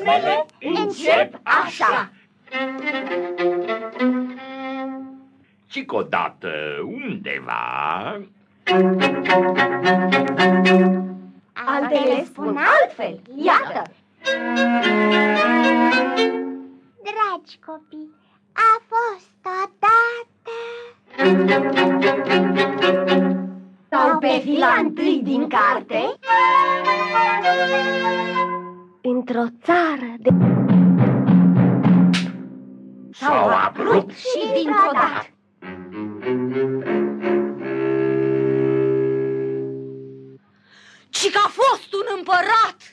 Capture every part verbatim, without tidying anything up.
Poemele încep așa. Cică odată undeva, altele spun altfel, iată. Dragi copii, a fost odată. Sau pe fila întâi din carte, într-o țară de... sau abrupt și dintr-o dată. Ci că a fost un împărat.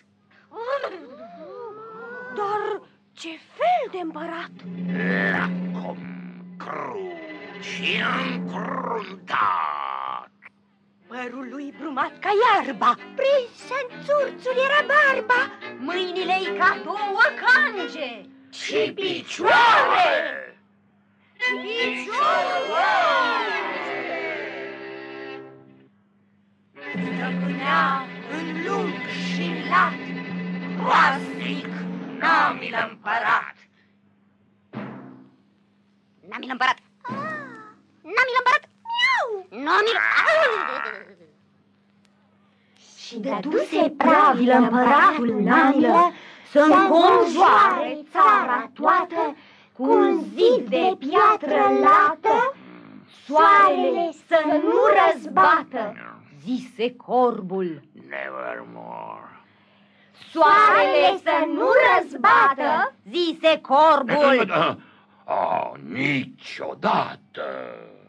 Dar ce fel de împărat? lacom, crunt și încruntat. Părul lui brumat ca iarba, Prins în țurțul era barba, mâinile-i ca două cange Și picioare! Picioare! Stăpânea în lung și lat, groaznic Namil împărat. Namil împărat. Namil împărat. Miau! Namil... Și dăduse pravilă împăratul Namilă să înconjoare țara toată cu un zid de piatră lată, soarele să nu răzbată, zise corbul. Nevermore. Soarele să nu răzbată, zise corbul. Oh, niciodată.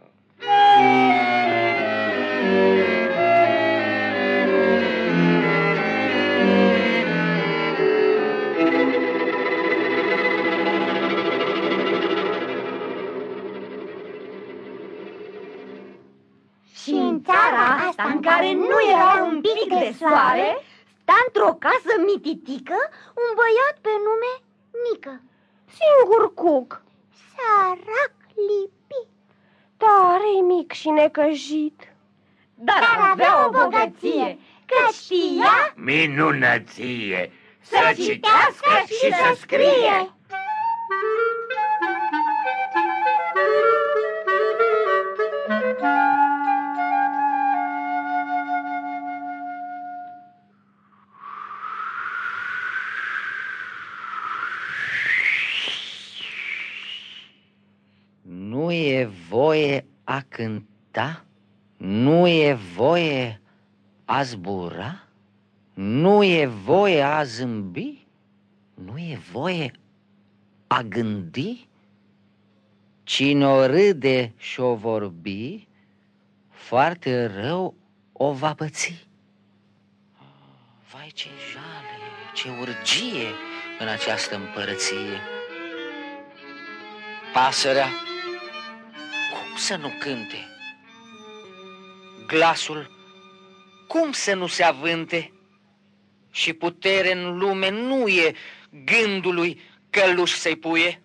Și în țara asta în care nu era un pic de soare, sta într-o casă mititică un băiat pe nume Nică. Singur cuc, Sărac lipit. tare mic și necăjit, dar, Dar avea o bogăție, că știa Minunăție! Să citească și să scrie. Nu e voie a cânta, nu e voie a zbura, nu e voie a zâmbi, nu e voie a gândi. Cine o râde și-o vorbi, foarte rău o va păți. Vai, ce jale, ce urgie în această împărăție! Pasărea, cum să nu cânte? Glasul, cum să nu se avânte? Și putere în lume nu e gândului căluș să-i puie.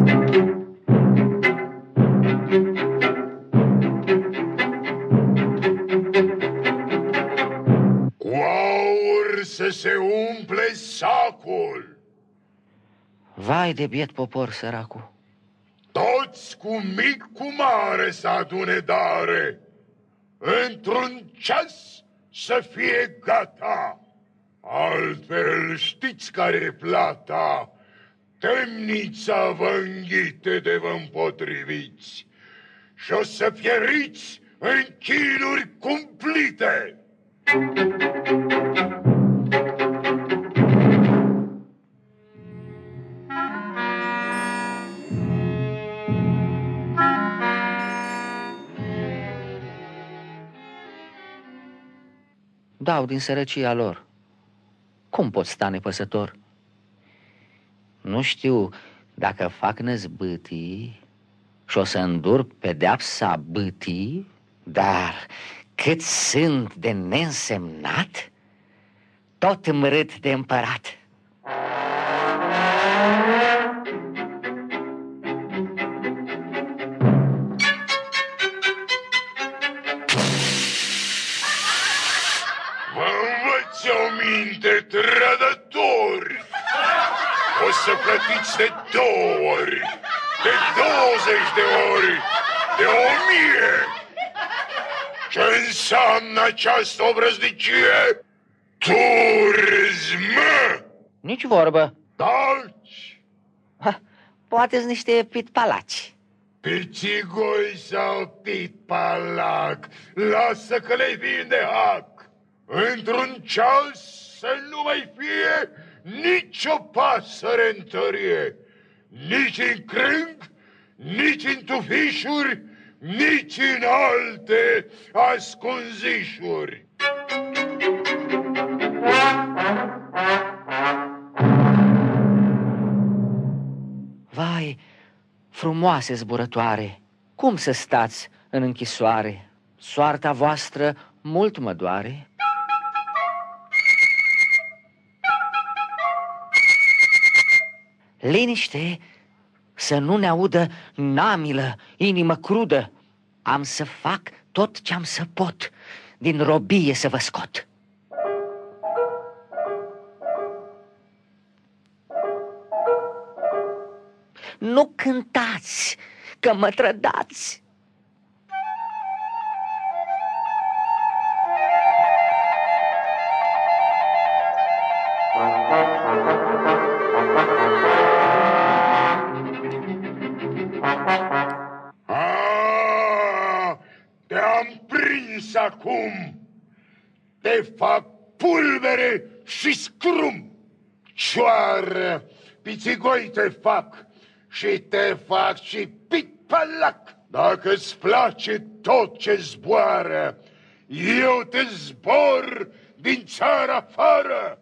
Cu aur să se umple sacul. Vai de biet popor săracul! Toți cu mic cu mare să adune dare. Într-un ceas să fie gata. Altfel știți care-i plata. Temnița vă înghite de vă împotriviți și o să pieriți în chinuri cumplite. Dau din sărăcia lor. Cum pot sta nepăsător? Nu știu dacă fac năzbâtii și o să îndur pedeapsa bâtii, dar cât sunt de neînsemnat, tot îmi râd de împărat. Vă învăț o minte, trădători! o să plătiți de două ori, de douăzeci de ori, de o mie. Ce înseamnă această obrăznicie? Turism! Nici vorbă. Taci! Ha, poate-s niște pitpalaci. Pițigoi sau pitpalac, lasă că le vinde hac. Într-un ceas să nu mai fie nicio pasăre în tărie, nici în crâng, nici în tufișuri, nici în alte ascunzișuri. Vai, frumoase zburătoare, cum să stați în închisoare? Soarta voastră mult mă doare. Liniște, să nu ne audă namilă, inimă crudă. Am să fac tot ce-am să pot, din robie să vă scot. Nu cântați, că mă trădați. Ah, te-am prins acum. Te fac pulbere și scrum. Cioară, pițigoi te fac și te fac și pitpalac. Dacă-ți place tot ce zboară, eu te zbor din țară afară.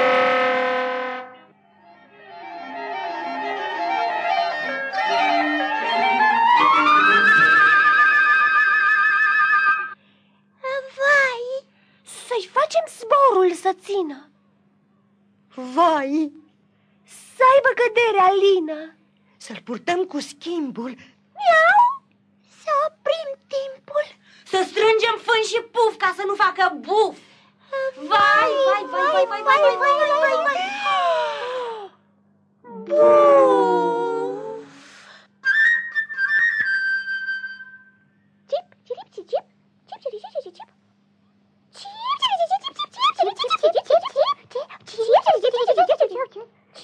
Vai, să-i facem zborul să țină. Vai, să aibă căderea lină. Să-l purtăm cu schimbul. Miau, să oprim timpul. Să strângem fân și puf ca să nu facă buf. Vai, vai, vai, vai, vai, vai, vai, vai, vai, vai, vai. Buf. Cip, cirip, cicip. Cip, cirip, cicip, cip. Cip, cirip, cicip, cip, cip, cirip, cicip, cip, cip, cip. Cip, cirip, cicip, cip, cip, cip, cip.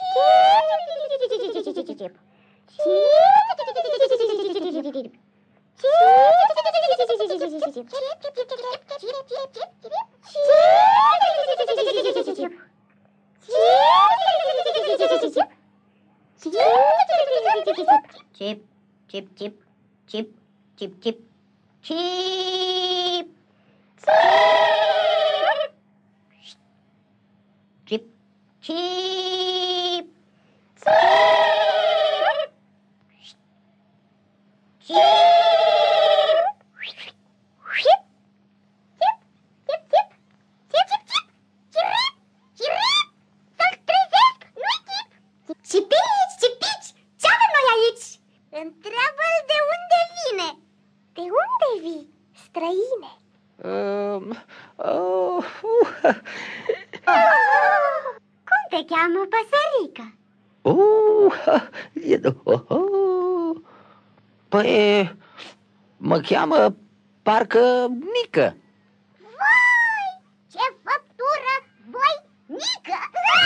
Chip, chip, chip, chip, chip, chip, chip, chip, chip, Întreabă-l de unde vine. De unde vii, străine? Um, uh, uh, Cum te cheamă, păsărică? uh, uh, uh, păi, mă cheamă parcă Nică. Vai, ce făptură voinică!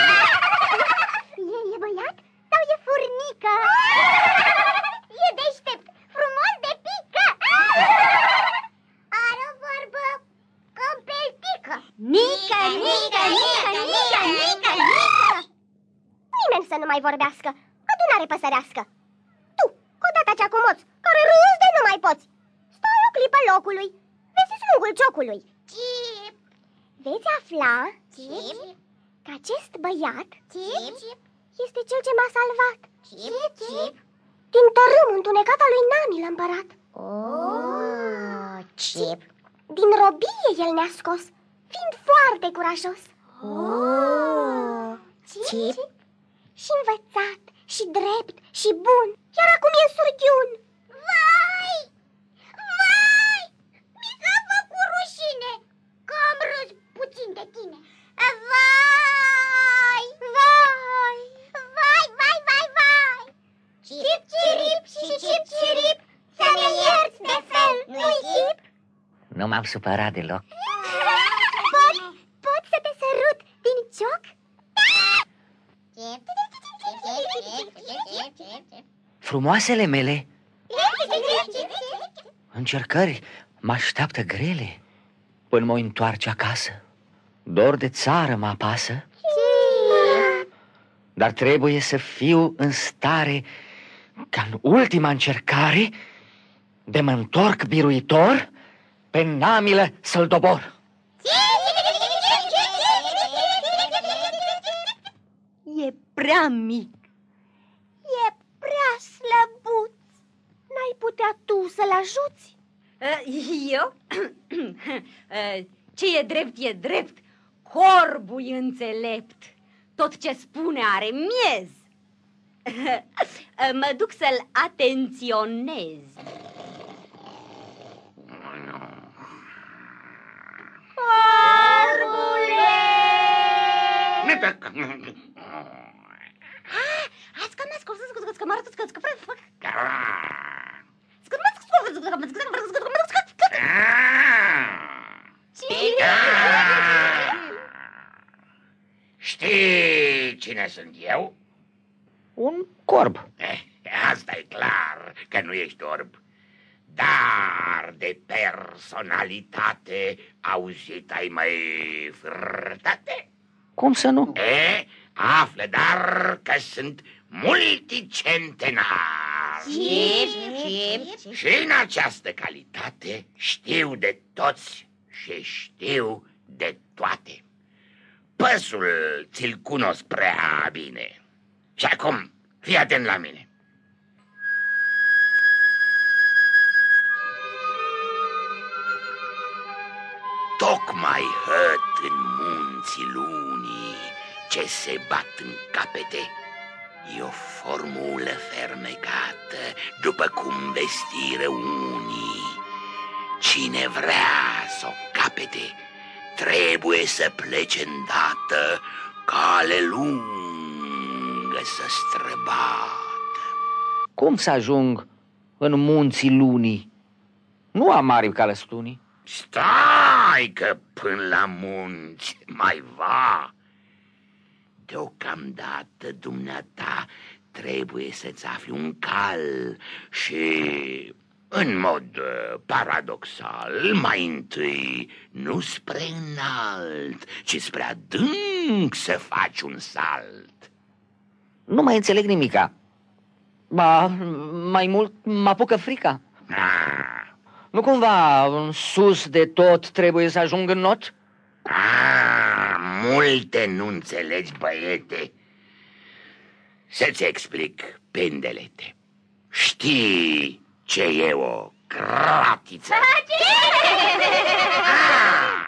E, e băiat sau e furnică? E deștept, frumos de pică! Are o vorbă compeltică! Nică, nică, nică, nică, nică, nică! Nimeni să nu mai vorbească, adunare păsărească! Tu, cu data cea cu moț, care râzi de nu mai poți! Stai o clipă locului, vezi slugul ciocului! Cip! Veți afla, Cip, că acest băiat, Cip, este cel ce m-a salvat. Cip, Cip, din tărâm întunecat al lui Nani împărat. Oh, Cip, din robie el ne-a scos, fiind foarte curajos. Oh, Cip, și învățat, și drept, și bun, iar acum e surghiun. Vai! Vai! Mi s-a făcut rușine că am râs puțin de tine. Vai! Vai! Vai, vai, m-am supărat deloc. Pot, pot să te sărut din cioc? Frumoasele mele, încercări mă așteaptă grele până mă întoarce acasă. Dor de țară mă apasă, dar trebuie să fiu în stare ca în ultima încercare de mă întorc biruitor pe Namilă să-l dobor. E prea mic. E prea slăbuț. N-ai putea tu să-l ajuți? Eu? Ce e drept e drept, corbul e înțelept. Tot ce spune are miez. Mă duc să-l atenționez. Corbule! Știi cine sunt eu? Un corb. Eh, asta e clar că nu ești orb. Dar de personalitate auzit ai mai frătate? Cum să nu? E, află dar că sunt multicentenar. Și în această calitate știu de toți și știu de toate. Păsul ți-l cunosc prea bine. Și acum, fii atent la mine. Tocmai hăt în munții lunii ce se bat în capete, e o formulă fermecată, după cum vestire unii. Cine vrea să o capete, trebuie să plece îndată, cale lungă să străbată. Cum să ajung în munții lunii? Nu am mari calăstunii. Stai că până la munți mai va. Deocamdată dumneata trebuie să-ți afli un cal și, în mod uh, paradoxal, mai întâi nu spre înalt, ci spre adânc să faci un salt. Nu mai înțeleg nimica. Ba, mai mult mă apucă frica. Ah. Nu cumva în sus de tot trebuie să ajung în not? Ah, multe nu înțelegi, băiete. Să-ți explic, pendelete. Știi ce e o cratiță? Ah,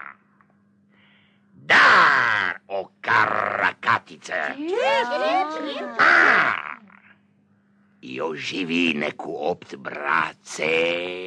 dar o caracatiță. Ah, e o jivine cu opt brațe.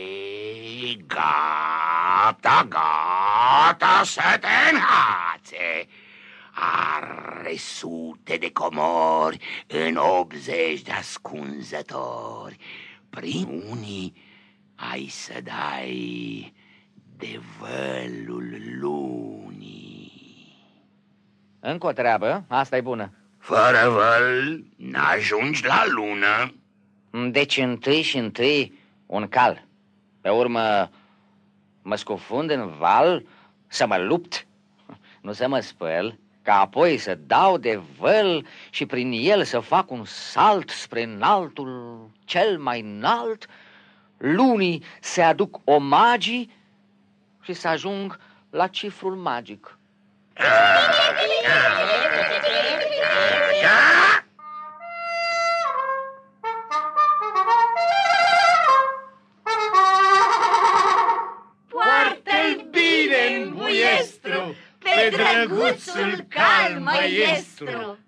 Gata, gata să te înhațe. Are sute de comori în optzeci de ascunzători. Prin unii ai să dai de vălul lunii. Încă o treabă, asta e bună. Fără văl n-ajungi la lună. Deci întâi și întâi un cal. Pe urmă mă scufund în val să mă lupt, nu să mă spăl, ca apoi să dau de văl și prin el să fac un salt spre înaltul cel mai înalt, lunii se aduc omagii și să ajung la cifrul magic. Poartă-l bine în buiestru, pe drăguțul cal măiestru.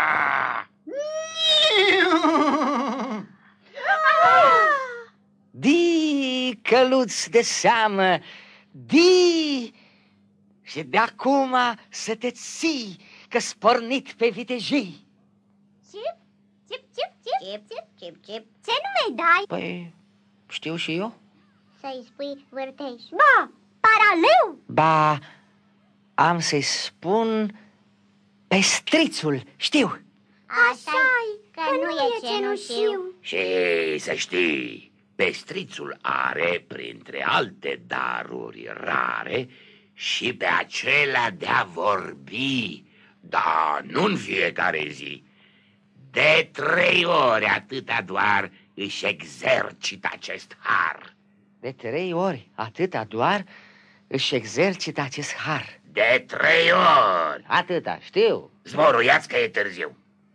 Di, căluț de seamă, di, și de acum să te ții, că-s pornit pe vitejii. Cip, cip, cip, cip, cip, cip, cip. Ce nume dai? Păi, știu și eu. Să-i spui vârteș. Ba, para Leu? Ba, am să-i spun Pestrițul, știu. Așa-i, că nu e cenușiu. Și să știi, Pestrițul are, printre alte daruri rare, și pe acelea de a vorbi, dar nu în fiecare zi. De trei ori atâta doar își exercită acest har. De trei ori atâta doar își exercită acest har. De trei ori. Atâta, știu. Zborul, ia-ți că e târziu.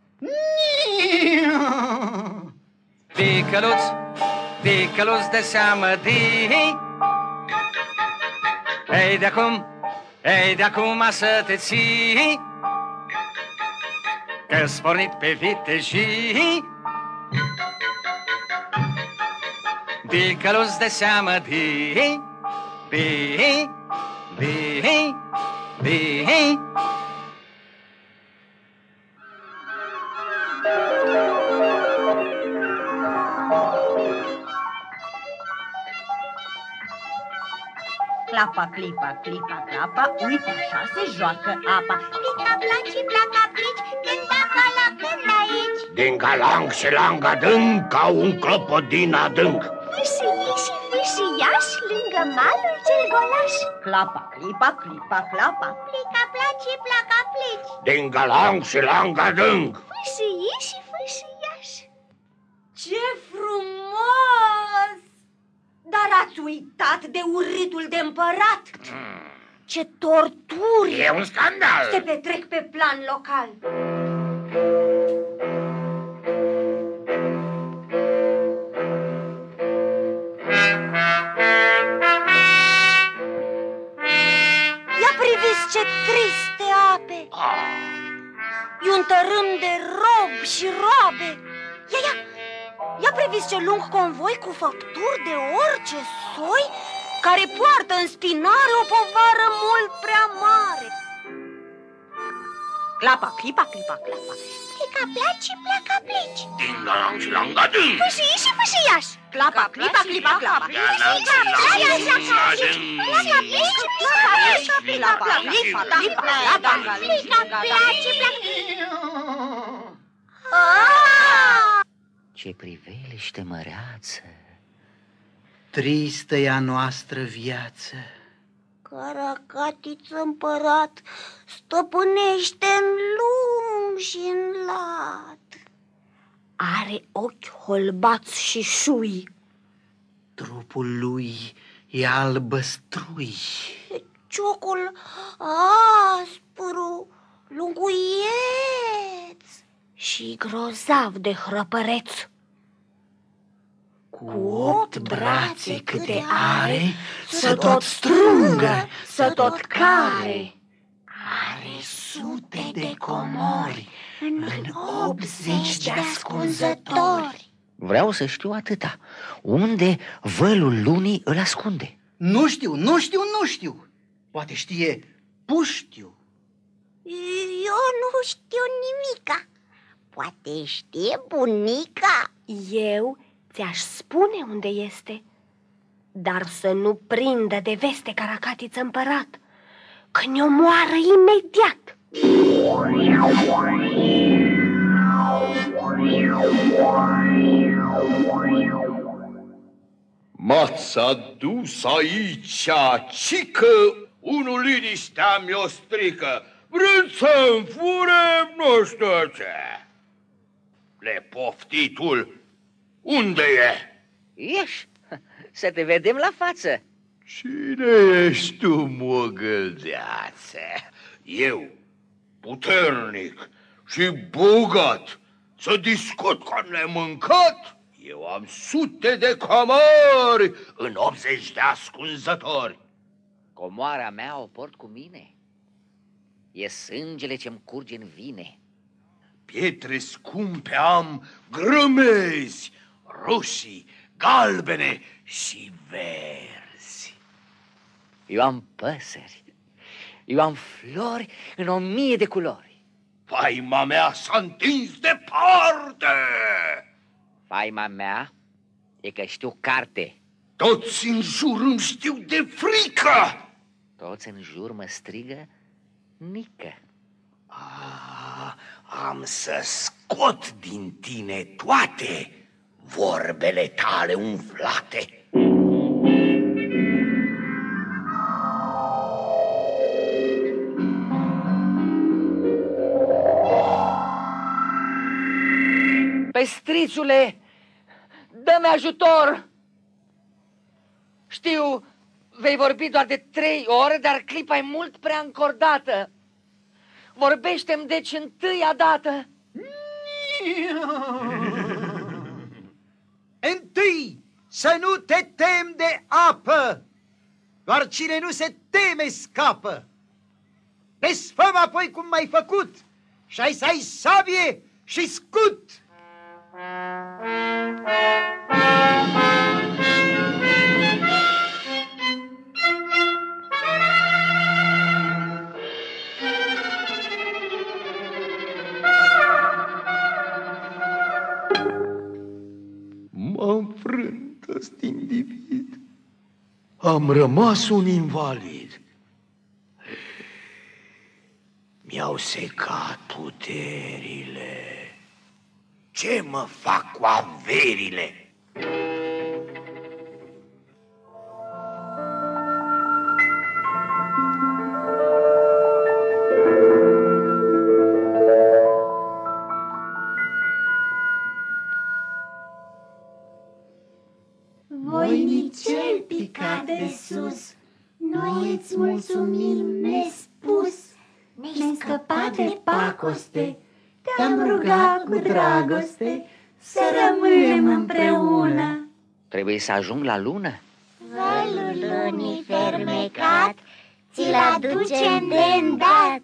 Ticăluț, ticăluț de seamă de... Ei de acum, ei de acum să te ții, că-s pornit pe vitejii. Ticăluț de seamă de... de... de... de... Clapa, clipa, clipa, clapa, uite așa se joacă apa. Plica, placi, placa, plici, când acolo, când aici. Din galang și lang adânc, ca un clopodin adânc. Fâșii și fâșiași, lângă malul cel golaș. Clapa, clipa, clipa, clapa. Plica, placi, placa, plici. Din galang și lang adânc. Fâșii și fâșiași. Ce frumos! Dar ați uitat de urâtul de împărat? Ce torturi E un scandal. se petrec pe plan local. Ia priviți ce triste ape! E un tărâm de robi și roabe. Ia, ia! Ia priviți ce lung convoi cu făpturi de orice soi, care poartă în spinare o povară mult prea mare. Clapa, clipa, clipa, clapa. Plica, placi, placa, plici. Din galang și lang adânc. Fâșii și fâșiași. Clapa, clipa, clipa, clapa. Galang și lang adânc. Placa, plici, placa, plici. Clapa, clipa, clipa, clapa. Plica, placi, placa. Ce priveliște măreață! Tristă e a noastră viață. Caracatiță împărat stăpânește în lung și în lat. Are ochi holbați și șui. Trupul lui e albăstrui. Ciocul aspru, lunguieț și grozav de hrăpăreț. Cu opt brațe câte are, să tot strângă, să tot care. Are sute de comori în optzeci de ascunzători. Vreau să știu atâta. Unde vălul lunii îl ascunde? Nu știu, nu știu, nu știu. Poate știe puștiu. Eu nu știu nimica. Poate știe bunica. Eu ți-aș spune unde este, dar să nu prindă de veste Caracatiță împărat, că ne omoară imediat. M-ați adus aici, cică unul liniștea mi-o strică, vrând să-mi fure nu știu ce. Nepoftitul, unde e? Ieși, să te vedem la față. Cine ești tu, mogăldeață? Eu, puternic și bogat, să discut ca nemâncat? Eu am sute de camări în optzeci de ascunzători. Comoara mea o port cu mine. E sângele ce-mi curge în vine. Pietre scumpe am, grămezi, roșii, galbene și verzi. Eu am păsări, eu am flori în o mie de culori. Faima mea s-a întins departe. Faima mea e că știu carte. Toți în jur îmi știu de frică. Toți în jur mă strigă Nică. A, am să scot din tine toate vorbele tale umflate. Pestrițule, dă-mi ajutor! Știu, vei vorbi doar de trei ore, dar clipa e mult prea încordată. Vorbește-mi deci întâia dată. Întâi, să nu te temi de apă, doar cine nu se teme scapă. Desfăm apoi cum m-ai făcut și ai să ai sabie și scut. M-am frânt ăst individ. Am rămas un invalid. Mi-au secat puterile. Ce mă fac cu averile? Voinicel picat de sus, noi îți mulțumim nespus. Ne-ai scăpat de pacoste, te-am rugat cu dragoste să rămânem împreună. Trebuie să ajung la lună. Vălul lunii fermecat ți-l aducem de îndată.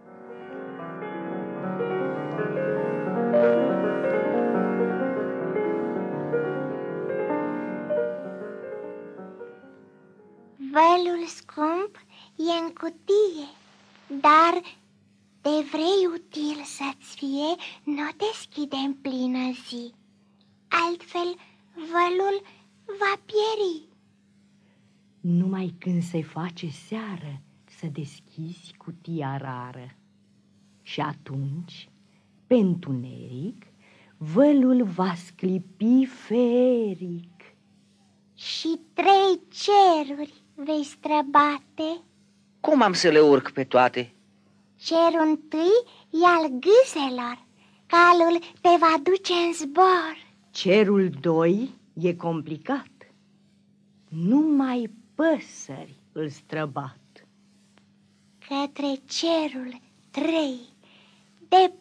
Vălul scump e în cutie, dar de vrei util să-ți fie, nu deschide în plină zi, altfel vălul va pieri. Numai când se face seară să deschizi cutia rară. Și atunci, pe întuneric, vălul va sclipi feric. Și trei ceruri vei străbate. Cum am să le urc pe toate? Cerul întâi e al gâselor, calul te va duce în zbor. Cerul doi e complicat, numai păsări îl străbat. Către cerul trei, departe,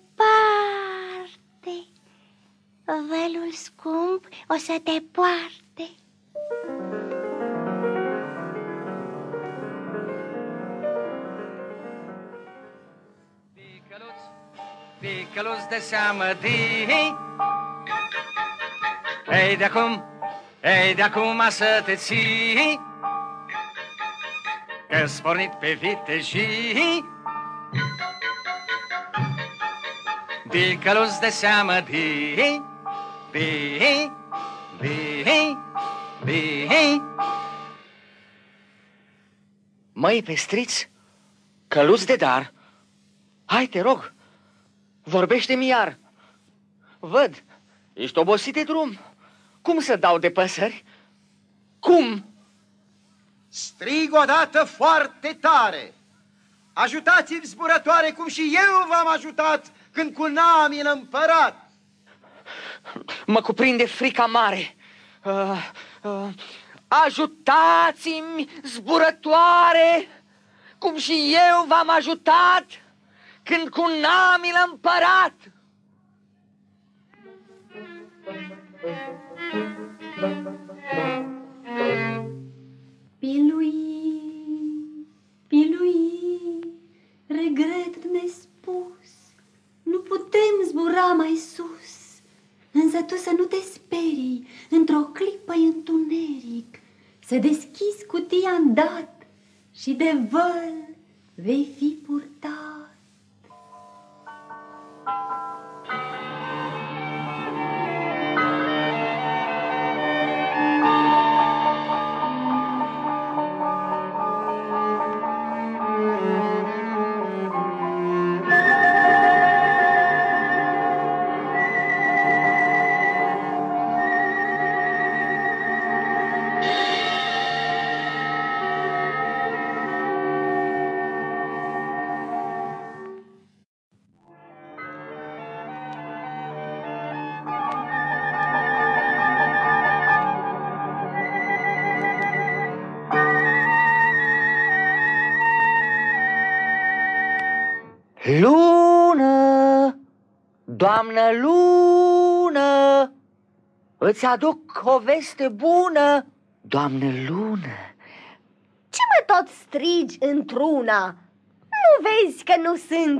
vălul scump o să te poarte. Ticăluț de seamă di. Ei de-acum, ei de-acum să te ții, că-s pornit pe vitejii. Ticăluț de seamă di, di, di, di. Măi, pestriț, căluț de dar, hai, te rog, vorbește-mi iar. Văd, ești obosit de drum. Cum să dau de păsări? Cum? Strig odată foarte tare. Ajutați-mi, zburătoare, cum și eu v-am ajutat când cu Nami l împărat. Mă cuprinde frica mare. Uh, uh, ajutați-mi, zburătoare, cum și eu v-am ajutat când cu Nami l împărat. Pilui, pilui, regret nespus, nu putem zbura mai sus. Însă tu să nu te sperii, într-o clipă întuneric, să deschizi cutia îndată și de văl vei fi purtat. Lună, doamnă Lună, îți aduc o veste bună. Doamnă Lună. Ce mă tot strigi într-una? Nu vezi că nu sunt?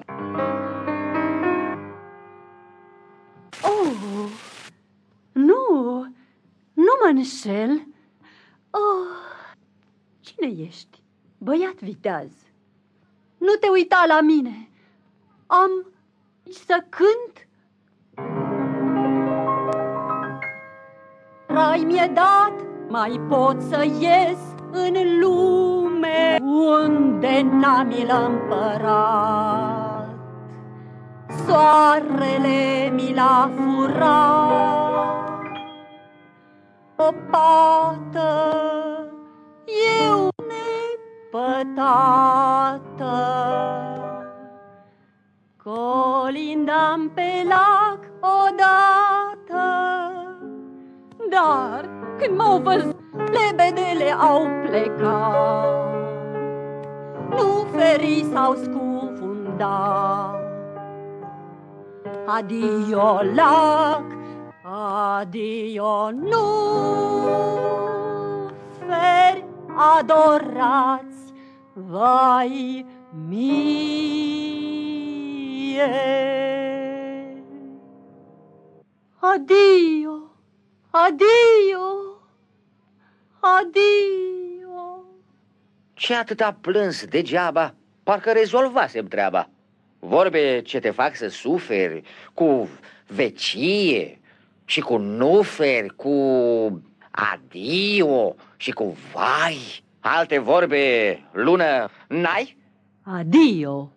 Oh, nu, nu mă înșel. Oh, cine ești? Băiat viteaz. Nu te uita la mine. Am să cânt. Rai mi-e dat, mai pot să ies în lume unde n-am mi l-a împărat. Soarele mi l-a furat. O pată eu nepătată, colindam pe lac odată, dar când m-au văzut, lebedele au plecat. Nu ferii s-au scufundat. Adio lac, adio nu feri adorați, vai mie. Adio, adio, adio. Ce atâta plâns degeaba? Parcă rezolvasem treaba. Vorbe ce te fac să suferi, cu vecie și cu nuferi, cu adio și cu vai. Alte vorbe, Lună, n-ai? Adio.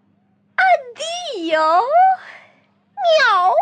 Adio! Miau!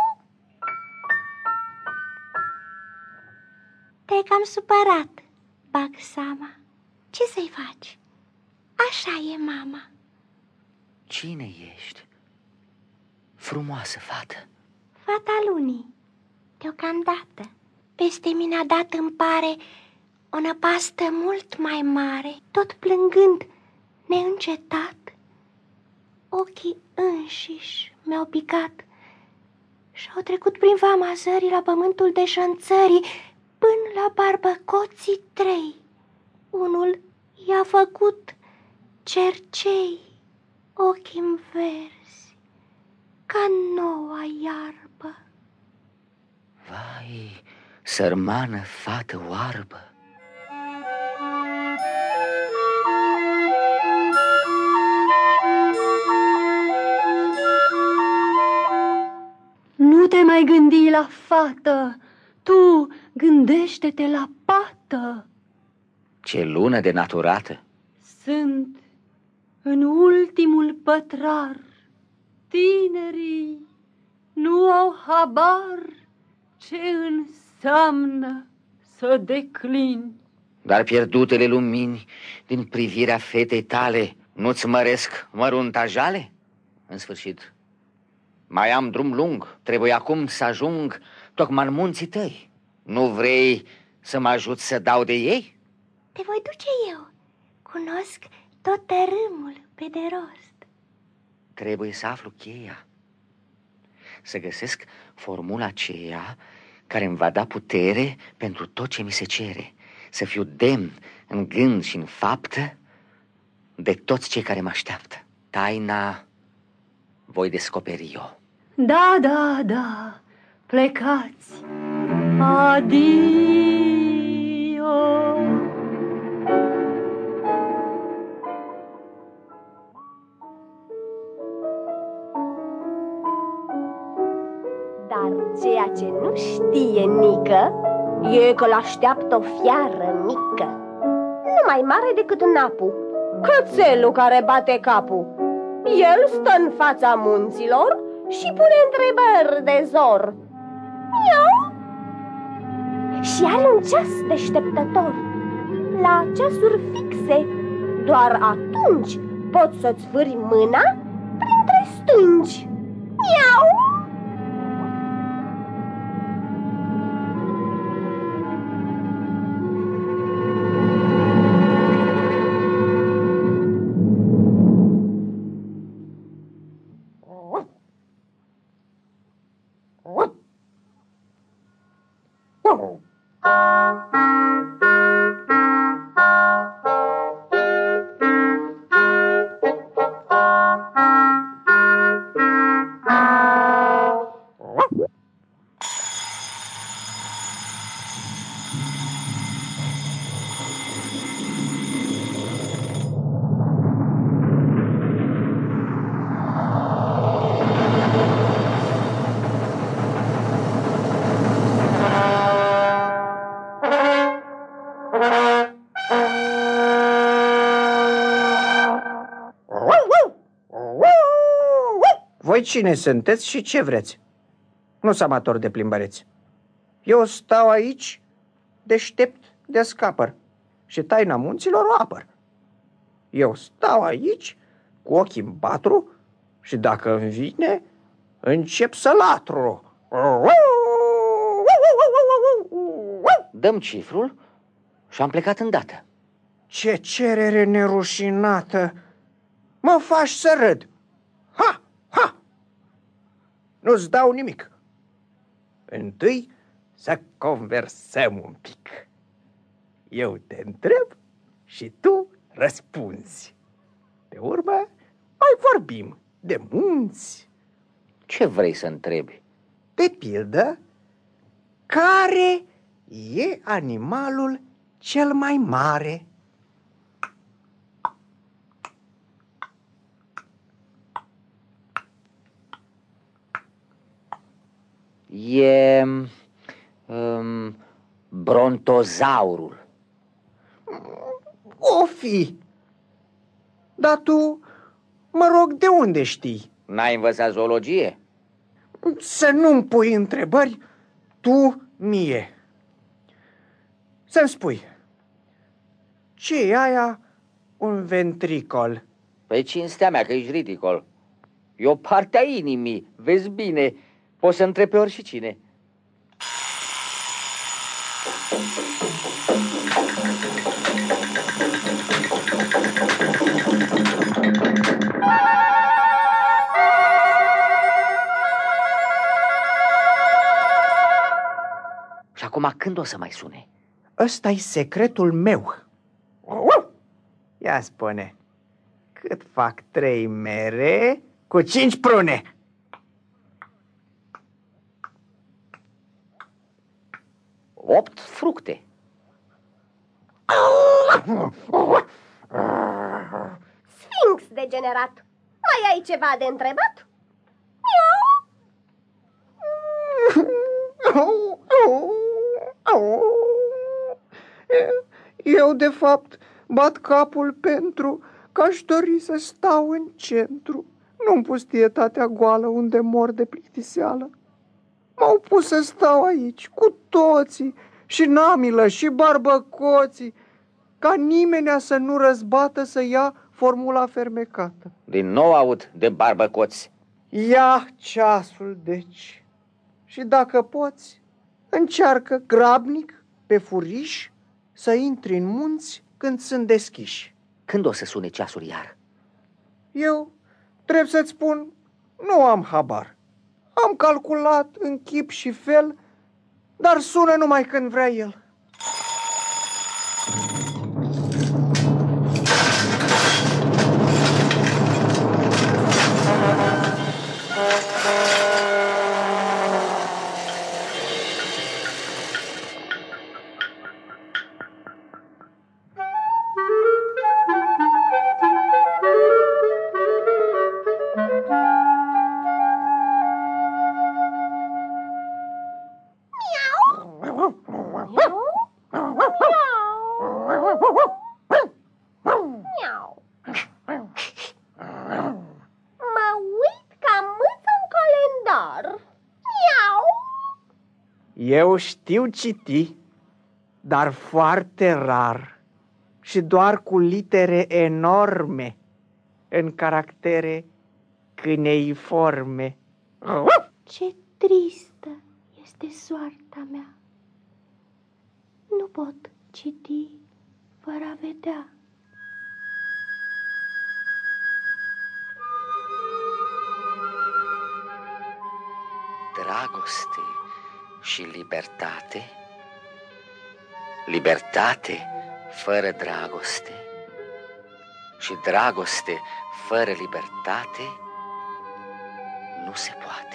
Te-ai cam supărat, bag seama. Ce să-i faci? Așa e mama. Cine ești? Frumoasă fată. Fata Lunii, deocamdată. Peste mine a dat, îmi pare, o năpastă mult mai mare, tot plângând, neîncetat. Ochii înșiși mi-au picat și-au trecut prin vama zării la pământul deșanțării, până la barbăcoții trei. Unul i-a făcut cercei, ochii-mi verzi, ca noua iarbă. Vai, sărmană fată oarbă. Nu te mai gândi la fată, tu gândește-te la pată. Ce lună denaturată! Sunt în ultimul pătrar, tinerii nu au habar ce înseamnă să declin. Dar pierdutele lumini din privirea fetei tale nu-ți măresc mărunta jale? În sfârșit, mai am drum lung, trebuie acum să ajung tocmai în munții tăi. Nu vrei să mă ajut să dau de ei? Te voi duce eu, cunosc tot tărâmul pe de rost. Trebuie să aflu cheia, să găsesc formula aceea care îmi va da putere pentru tot ce mi se cere, să fiu demn în gând și în faptă de toți cei care mă așteaptă. Taina voi descoperi eu. Da, da, da, plecați. Adio. Dar ceea ce nu știe Nică e că l-așteaptă o fiară mică, nu mai mare decât napul, cățelul care bate capul. El stă în fața munților și pune întrebări de zor. Miau! Și are un ceas deșteptător. La ceasuri fixe, doar atunci poți să-ți fâri mâna printre stânci. Miau! Voi cine sunteți și ce vreți? Nu sunt amator de plimbăreți. Eu stau aici, deștept de scapăr, și taina munților o apăr. Eu stau aici, cu ochii în patru, și dacă îmi vine, încep să latru. Dăm cifrul și am plecat îndată. Ce cerere nerușinată! Mă faci să râd! Ha! Ha! Nu-ți dau nimic. Întâi să conversăm un pic. Eu te întreb și tu răspunzi. Pe urmă mai vorbim de munți. Ce vrei să întrebi? De pildă, care e animalul cel mai mare? E um, brontozaurul. O fi. Dar tu, mă rog, de unde știi? N-ai învățat zoologie? Să nu-mi pui întrebări tu mie. Să-mi spui, ce e aia un ventricol? Păi cinstea mea că ești ridicol. E o parte a inimii, vezi bine. Poți să întrebi pe oricine. Și acum când o să mai sune? Ăsta-i secretul meu. Ia spune, cât fac trei mere cu cinci prune? Opt fructe. Sfinx degenerat. Mai ai ceva de întrebat? Eu, de fapt, bat capul pentru că aș dori să stau în centru, nu în pustietatea goală unde mor de plictiseală. M-au pus să stau aici, cu toții, și Namilă, și Barbăcoții, ca nimenea să nu răzbată să ia formula fermecată. Din nou aud de Barbăcoți. Ia ceasul, deci, și dacă poți, încearcă grabnic, pe furiș, să intri în munți când sunt deschiși. Când o să sune ceasul iar? Eu, trebuie să-ți spun, nu am habar. Am calculat în chip și fel, dar sună numai când vrea el. Eu știu citi, dar foarte rar și doar cu litere enorme în caractere câneiforme. Ce tristă este soarta mea. Nu pot citi fără a vedea. Dragoste și libertate, libertate fără dragoste și dragoste fără libertate nu se poate.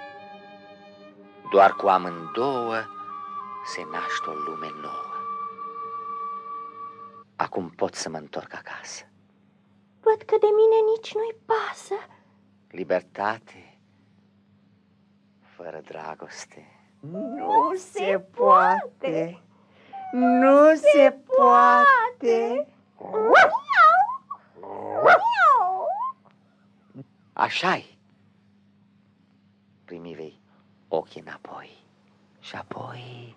Doar cu amândouă se naște o lume nouă. Acum pot să mă întorc acasă. Văd că de mine nici nu-i pasă. Libertate fără dragoste nu se poate. Nu se poate. Așa-i. primivei ochii înapoi. Și apoi...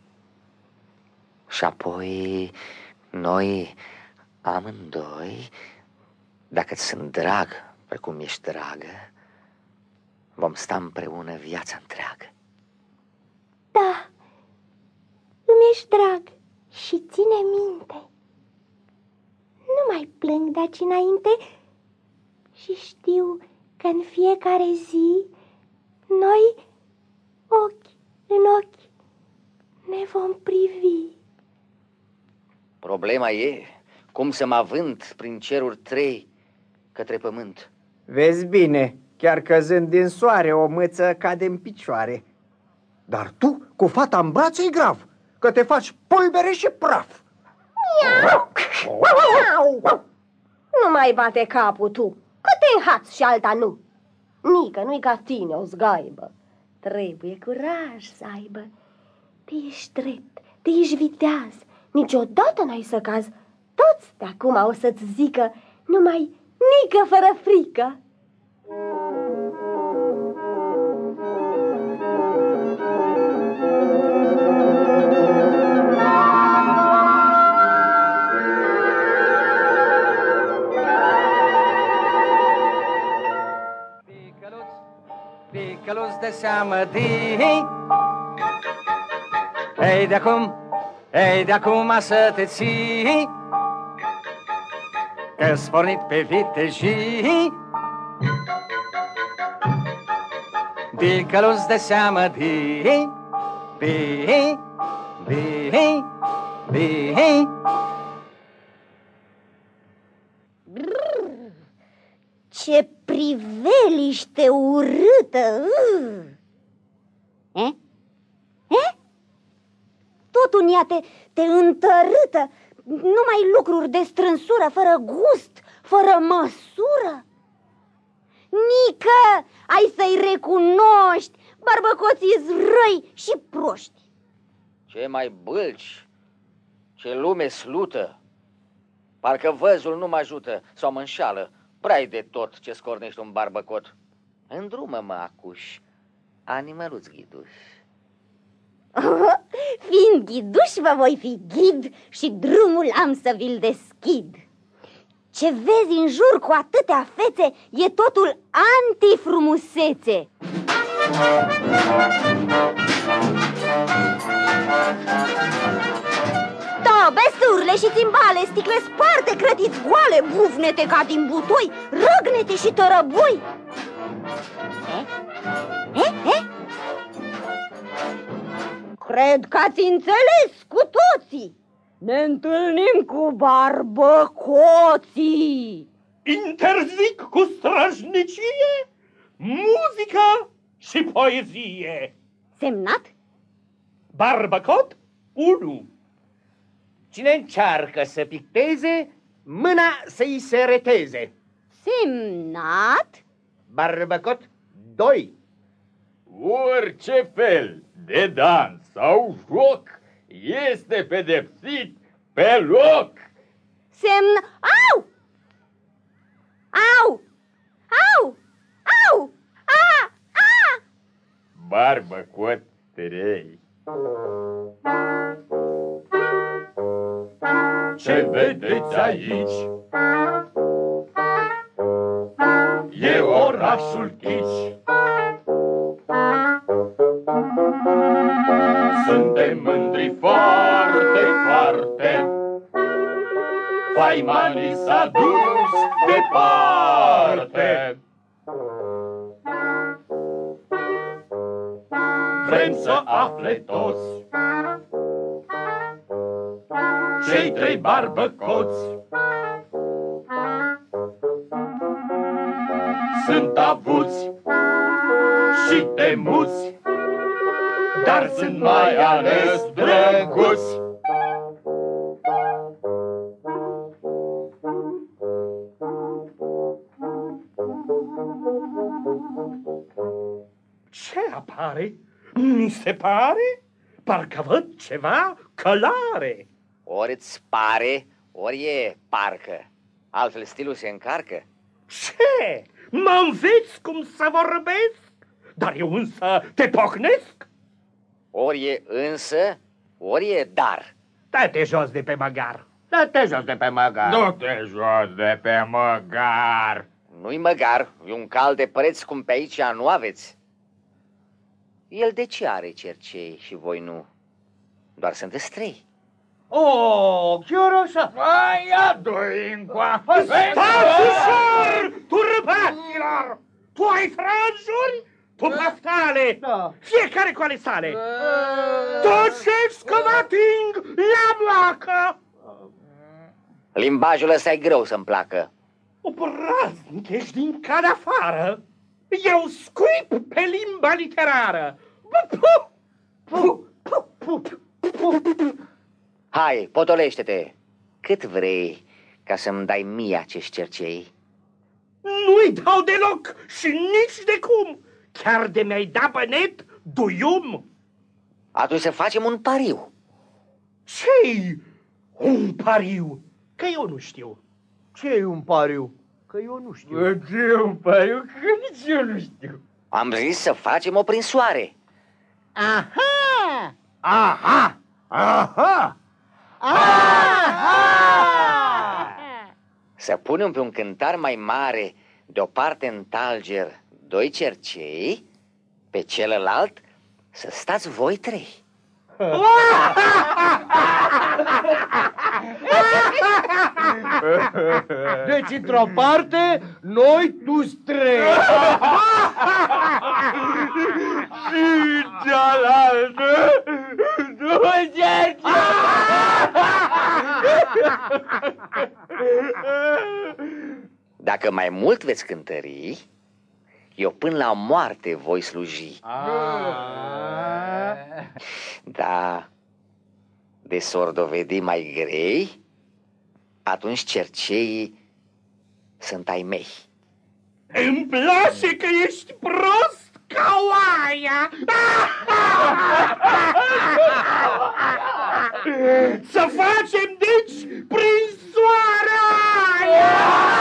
Și apoi noi amândoi, dacă-ți sunt drag, precum ești dragă, vom sta împreună viața întreagă. Da, îmi ești drag și ține minte. Nu mai plâng de aici înainte și știu că în fiecare zi noi, ochi în ochi, ne vom privi. Problema e cum să mă avânt prin ceruri trei către pământ. Vezi bine, chiar căzând din soare, o mâță cade în picioare. Dar tu, cu fata în brațe, e grav, că te faci pulbere și praf. Miau! Miau! Nu mai bate capul tu, că te înhați și alta nu. Nică nu-i ca tine o zgaibă. Trebuie curaj să aibă. Te ești drept, te ești viteaz, niciodată n-ai să cazi. Toți de acum o să-ți zică numai Nică fără frică. Picăluț de seamă din... Ei de acum, ei de acum să te ții, că-s pornit pe vitejii. Picăluț de seamă din... Din... Din... Din... Ce priveliște urâtă! Eh? Eh? Totul în ea te, te întărâtă, numai lucruri de strânsură, fără gust, fără măsură. Nică, ai să-i recunoști, barbăcoții-s răi și proști. Ce mai bâlci, ce lume slută, parcă văzul nu mă ajută sau mă înșală. Prea de tot ce scornești un barbăcot. Îndrumă-mă acuși, animăluț ghiduș. Fiind ghiduș, vă voi fi ghid și drumul am să vi-l deschid. Ce vezi în jur cu atâtea fețe e totul antifrumusețe. Tobe, surle și țimbale, sticle sparte, crătiți goale, bufnete ca din butoi, răgnete și tărăboi. Eh? Eh? Eh? Cred că ați înțeles cu toții. Ne întâlnim cu barbăcoții. Interzic cu străjnicie muzica și poezie. Semnat? Barbăcot unu. Cine încearcă să picteze, mâna să-i se reteze. Semnat? Barbăcot doi. Orice fel de dans sau joc este pedepsit pe loc. Semn... Au! Au! Au! Au! A! A! Barbăcot trei. Ce vedeți aici e orașul Chici. Suntem mândri foarte, foarte, faimanii s-a dus departe. Vrem să afle toți cei trei barbăcoți sunt avuți și temuți, dar sunt mai ales drăguți. Ce apare? Mi se pare? Parcă văd ceva călare. Ori îți pare, ori e parcă. Altfel stilul se încarcă. Ce? Mă înveți cum să vorbesc? dar eu însă te pocnesc. Ori e însă, ori e dar. Dă-te jos de pe măgar. Dă-te jos de pe măgar. Du-te jos de pe măgar. Nu-i măgar, e un cal de preț cum pe aici nu aveți. El de ce are cercei și voi nu? Doar sunteți trei. Oh, chiar așa? Mai adu-i încoa. Stați ușor, turbaților! Tu ai franjuri, tu paftale, Da. fiecare cu ale sale. Toți că vă ating la moacă. Limbajul ăsta e greu să-mi placă. Obraznic ești din ca de afară. Eu scuip pe limba literară. Pu, pu, pu, pu, pu, pu. Hai, potolește-te. Cât vrei ca să-mi dai mie acești cercei? Nu-i dau deloc și nici de cum. Chiar de mi-ai dat bănet, duium. Atunci să facem un pariu. Ce-i un pariu? Că eu nu știu. Ce-i un pariu? Că eu nu știu. Ce un pariu? Că nici eu nu știu. Am zis să facem o prinsoare. Aha! Aha! Aha! Să punem pe un cântar mai mare, de o parte în talger, doi cercei, pe celălalt să stați voi trei. Deci, într-o parte, noi tu trei. Și cealaltă, doi cerci. Dacă mai mult veți cântări, eu până la moarte voi sluji. Da, de s-or dovedi mai grei, atunci cerceii sunt ai mei. Îmi place că ești prost ca oaia. Să facem, deci, prin soarea aia.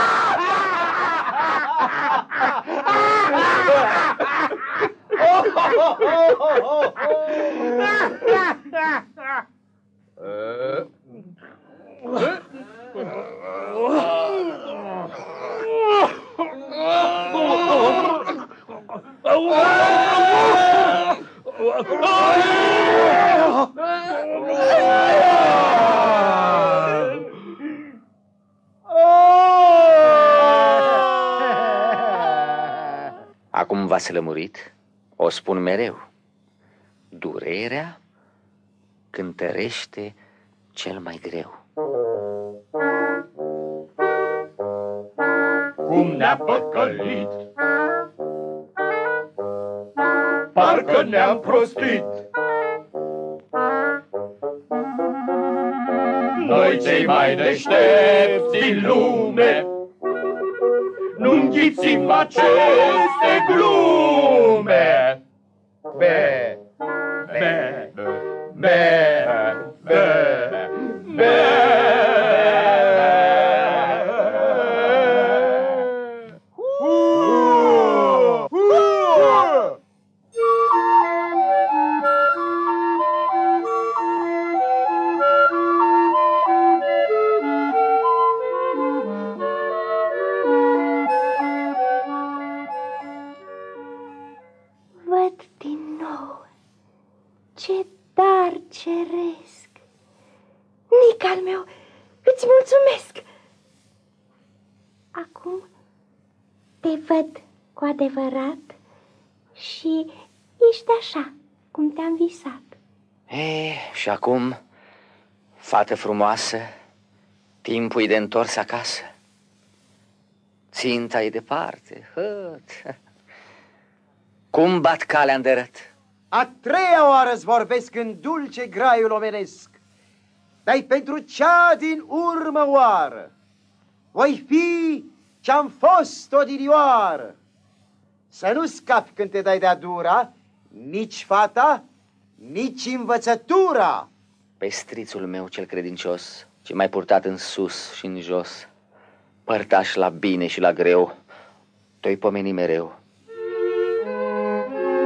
Acum v-ați lămurit? O spun mereu. Durerea cântărește cel mai greu. Cum ne-a păcălit, parcă ne-am prostit. Noi cei mai deștepți din lume nu înghițim aceste glume. Be, be, be, be, be. Văd din nou ce dar ceresc. Nic al meu, îți mulțumesc. Acum te văd cu adevărat și ești așa cum te-am visat. E, și acum, fată frumoasă, timpul e de întors acasă. Ținta e departe, hăt. Cum bat calea îndărăt? A treia oară îți vorbesc în dulce graiul omenesc. Dar pentru cea din urmă oară voi fi ce-am fost odinioară. Să nu scapi când te dai de-a dura, nici fata, nici învățătura. Pestrițul meu cel credincios, ce m-ai purtat în sus și în jos, părtaș la bine și la greu, te-o pomeni mereu.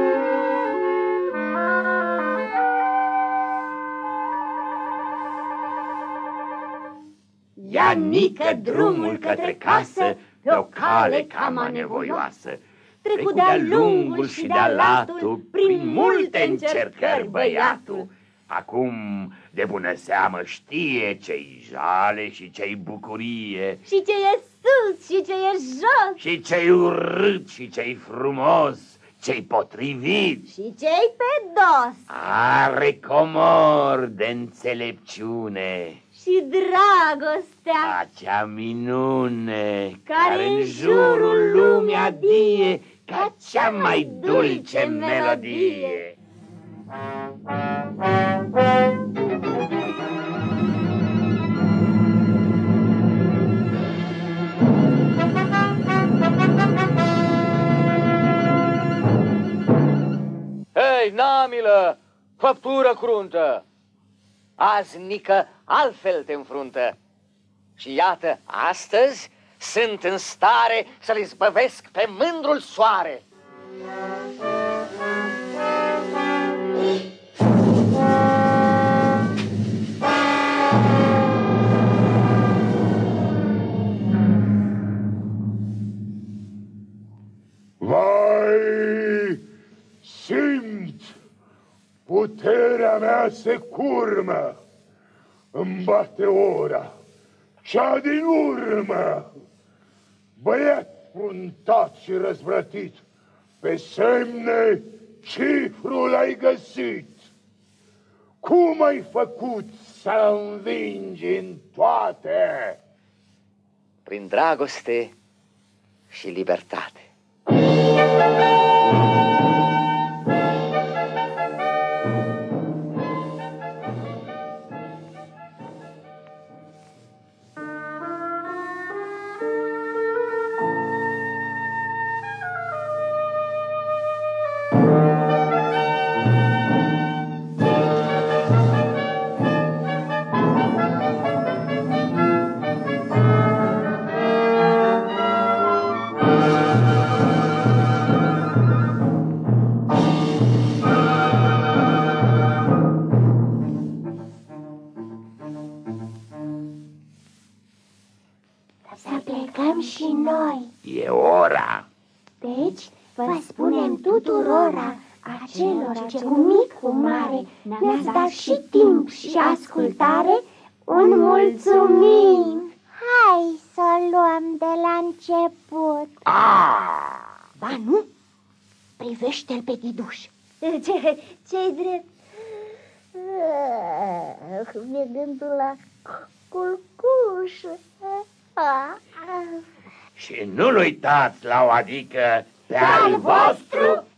ia Nică drumul către casă, pe o cale cam anevoioasă. Trecu de-a lungul și de-a latul, prin multe încercări băiatul. Acum, de bună seamă, știe ce-i jale și ce-i bucurie, și ce e sus și ce e jos, și ce-i urât și ce-i frumos, ce-i potrivit și ce-i pe dos. Are comor de înțelepciune și dragostea, acea minune care în jurul lumii adie ca cea mai dulce melodie. Hei, Namilă, făptură cruntă! Azi, Nică, altfel te înfruntă. Și iată, astăzi sunt în stare să-l izbăvesc pe mândrul soare. Vai, simt, puterea mea se curmă, îmi bate ora, cea din urmă. Băiat fruntat și răzvrătit, pe semne cifrul ai găsit. Cum ai făcut să învingi în toate? Prin dragoste și libertate. Să plecăm și noi. E ora. Deci, vă spunem tuturora, acelora ce cu mic cu mare ne-ați dat și timp și ascultare, un mulțumim. Hai să o luăm de la început. Ah! Ba nu, privește-l pe Diduș. Ce, ce-i drept? Mi-e gândul la culcuș. Și nu-l uitați la o adică pe al vostru